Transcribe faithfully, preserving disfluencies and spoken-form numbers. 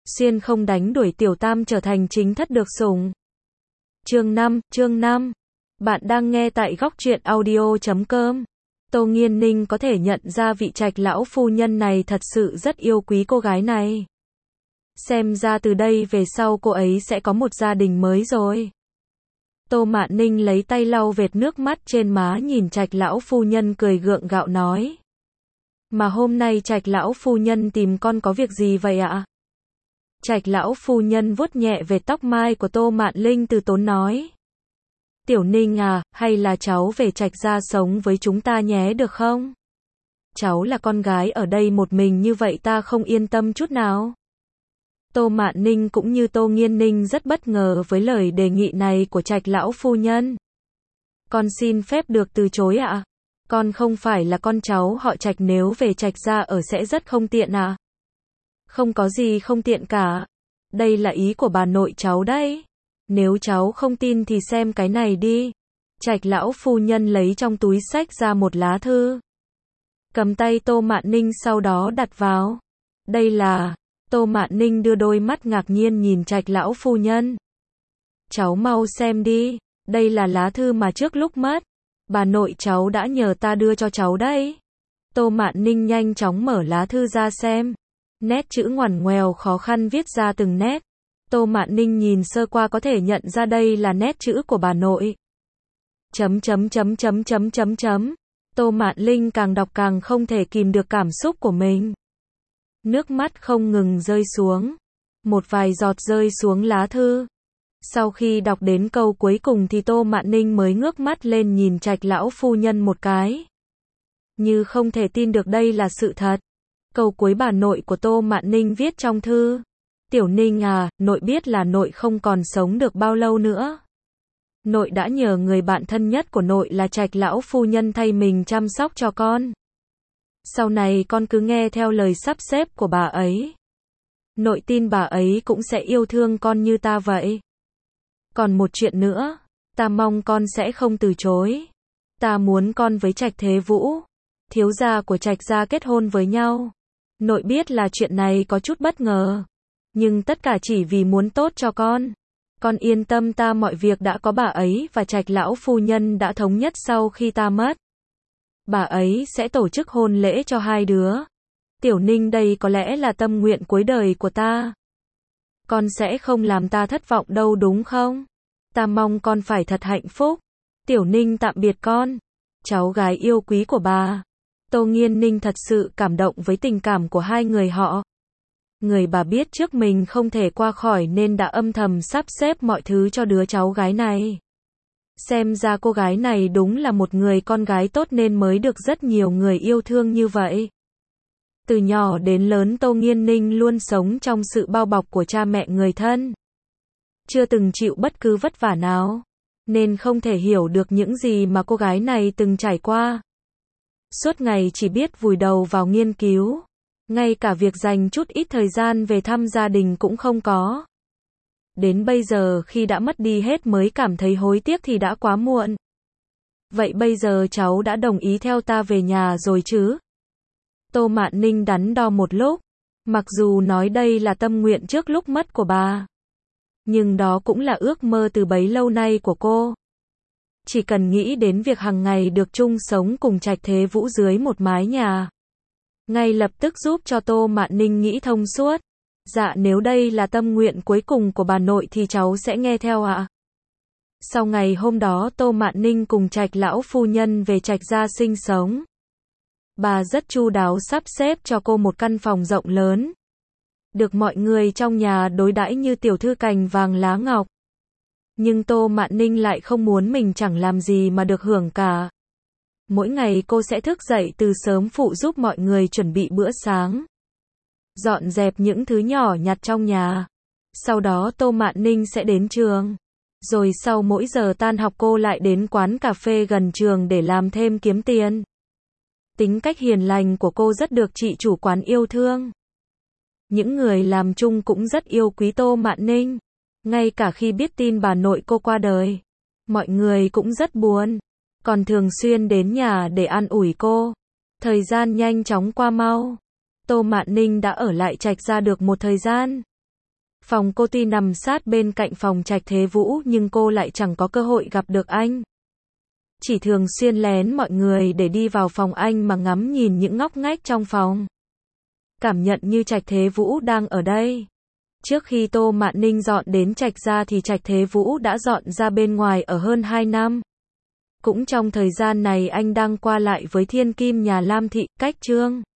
xuyên không đánh đuổi tiểu tam trở thành chính thất được sủng. Chương năm, chương năm. Bạn đang nghe tại góc truyện audio chấm com. Tô Nghiên Ninh có thể nhận ra vị Trạch lão phu nhân này thật sự rất yêu quý cô gái này. Xem ra từ đây về sau cô ấy sẽ có một gia đình mới rồi. Tô Mạn Ninh lấy tay lau vệt nước mắt trên má, nhìn Trạch lão phu nhân cười gượng gạo nói. Mà hôm nay Trạch lão phu nhân tìm con có việc gì vậy ạ? Trạch lão phu nhân vuốt nhẹ về tóc mai của Tô Mạn Linh, từ tốn nói. Tiểu Ninh à, hay là cháu về Trạch gia sống với chúng ta nhé được không? Cháu là con gái ở đây một mình như vậy ta không yên tâm chút nào. Tô Mạn Ninh cũng như Tô Nghiên Ninh rất bất ngờ với lời đề nghị này của Trạch lão phu nhân. Con xin phép được từ chối ạ. À? Con không phải là con cháu họ Trạch, nếu về Trạch gia ở sẽ rất không tiện ạ. À? Không có gì không tiện cả. Đây là ý của bà nội cháu đấy. Nếu cháu không tin thì xem cái này đi. Trạch lão phu nhân lấy trong túi xách ra một lá thư. Cầm tay Tô Mạn Ninh sau đó đặt vào. Đây là... Tô Mạn Ninh đưa đôi mắt ngạc nhiên nhìn Trạch lão phu nhân. Cháu mau xem đi. Đây là lá thư mà trước lúc mất, bà nội cháu đã nhờ ta đưa cho cháu đấy. Tô Mạn Ninh nhanh chóng mở lá thư ra xem. Nét chữ ngoằn ngoèo khó khăn viết ra từng nét. Tô Mạn Ninh nhìn sơ qua có thể nhận ra đây là nét chữ của bà nội. Chấm chấm chấm chấm chấm chấm chấm. Tô Mạn Linh càng đọc càng không thể kìm được cảm xúc của mình. Nước mắt không ngừng rơi xuống. Một vài giọt rơi xuống lá thư. Sau khi đọc đến câu cuối cùng thì Tô Mạn Ninh mới ngước mắt lên nhìn Trạch lão phu nhân một cái. Như không thể tin được đây là sự thật. Câu cuối bà nội của Tô Mạn Ninh viết trong thư. Tiểu Ninh à, nội biết là nội không còn sống được bao lâu nữa. Nội đã nhờ người bạn thân nhất của nội là Trạch lão phu nhân thay mình chăm sóc cho con. Sau này con cứ nghe theo lời sắp xếp của bà ấy. Nội tin bà ấy cũng sẽ yêu thương con như ta vậy. Còn một chuyện nữa, ta mong con sẽ không từ chối. Ta muốn con với Trạch Thế Vũ, thiếu gia của Trạch gia kết hôn với nhau. Nội biết là chuyện này có chút bất ngờ, nhưng tất cả chỉ vì muốn tốt cho con. Con yên tâm, ta mọi việc đã có bà ấy và Trạch lão phu nhân đã thống nhất sau khi ta mất. Bà ấy sẽ tổ chức hôn lễ cho hai đứa. Tiểu Ninh, đây có lẽ là tâm nguyện cuối đời của ta. Con sẽ không làm ta thất vọng đâu đúng không? Ta mong con phải thật hạnh phúc. Tiểu Ninh tạm biệt con. Cháu gái yêu quý của bà. Tô Nghiên Ninh thật sự cảm động với tình cảm của hai người họ. Người bà biết trước mình không thể qua khỏi nên đã âm thầm sắp xếp mọi thứ cho đứa cháu gái này. Xem ra cô gái này đúng là một người con gái tốt nên mới được rất nhiều người yêu thương như vậy. Từ nhỏ đến lớn Tô Nghiên Ninh luôn sống trong sự bao bọc của cha mẹ người thân. Chưa từng chịu bất cứ vất vả nào, nên không thể hiểu được những gì mà cô gái này từng trải qua. Suốt ngày chỉ biết vùi đầu vào nghiên cứu, ngay cả việc dành chút ít thời gian về thăm gia đình cũng không có. Đến bây giờ khi đã mất đi hết mới cảm thấy hối tiếc thì đã quá muộn. Vậy bây giờ cháu đã đồng ý theo ta về nhà rồi chứ? Tô Mạn Ninh đắn đo một lúc. Mặc dù nói đây là tâm nguyện trước lúc mất của bà, nhưng đó cũng là ước mơ từ bấy lâu nay của cô. Chỉ cần nghĩ đến việc hàng ngày được chung sống cùng Trạch Thế Vũ dưới một mái nhà, ngay lập tức giúp cho Tô Mạn Ninh nghĩ thông suốt. Dạ, nếu đây là tâm nguyện cuối cùng của bà nội thì cháu sẽ nghe theo ạ. Sau ngày hôm đó Tô Mạn Ninh cùng Trạch lão phu nhân về Trạch gia sinh sống. Bà rất chu đáo sắp xếp cho cô một căn phòng rộng lớn. Được mọi người trong nhà đối đãi như tiểu thư cành vàng lá ngọc. Nhưng Tô Mạn Ninh lại không muốn mình chẳng làm gì mà được hưởng cả. Mỗi ngày cô sẽ thức dậy từ sớm phụ giúp mọi người chuẩn bị bữa sáng, dọn dẹp những thứ nhỏ nhặt trong nhà. Sau đó Tô Mạn Ninh sẽ đến trường. Rồi sau mỗi giờ tan học cô lại đến quán cà phê gần trường để làm thêm kiếm tiền. Tính cách hiền lành của cô rất được chị chủ quán yêu thương. Những người làm chung cũng rất yêu quý Tô Mạn Ninh. Ngay cả khi biết tin bà nội cô qua đời, mọi người cũng rất buồn, còn thường xuyên đến nhà để an ủi cô. Thời gian nhanh chóng qua mau. Tô Mạn Ninh đã ở lại Trạch gia được một thời gian. Phòng cô tuy nằm sát bên cạnh phòng Trạch Thế Vũ nhưng cô lại chẳng có cơ hội gặp được anh. Chỉ thường xuyên lén mọi người để đi vào phòng anh mà ngắm nhìn những ngóc ngách trong phòng. Cảm nhận như Trạch Thế Vũ đang ở đây. Trước khi Tô Mạn Ninh dọn đến Trạch gia thì Trạch Thế Vũ đã dọn ra bên ngoài ở hơn hai năm. Cũng trong thời gian này anh đang qua lại với thiên kim nhà Lam Thị, Cách Trương.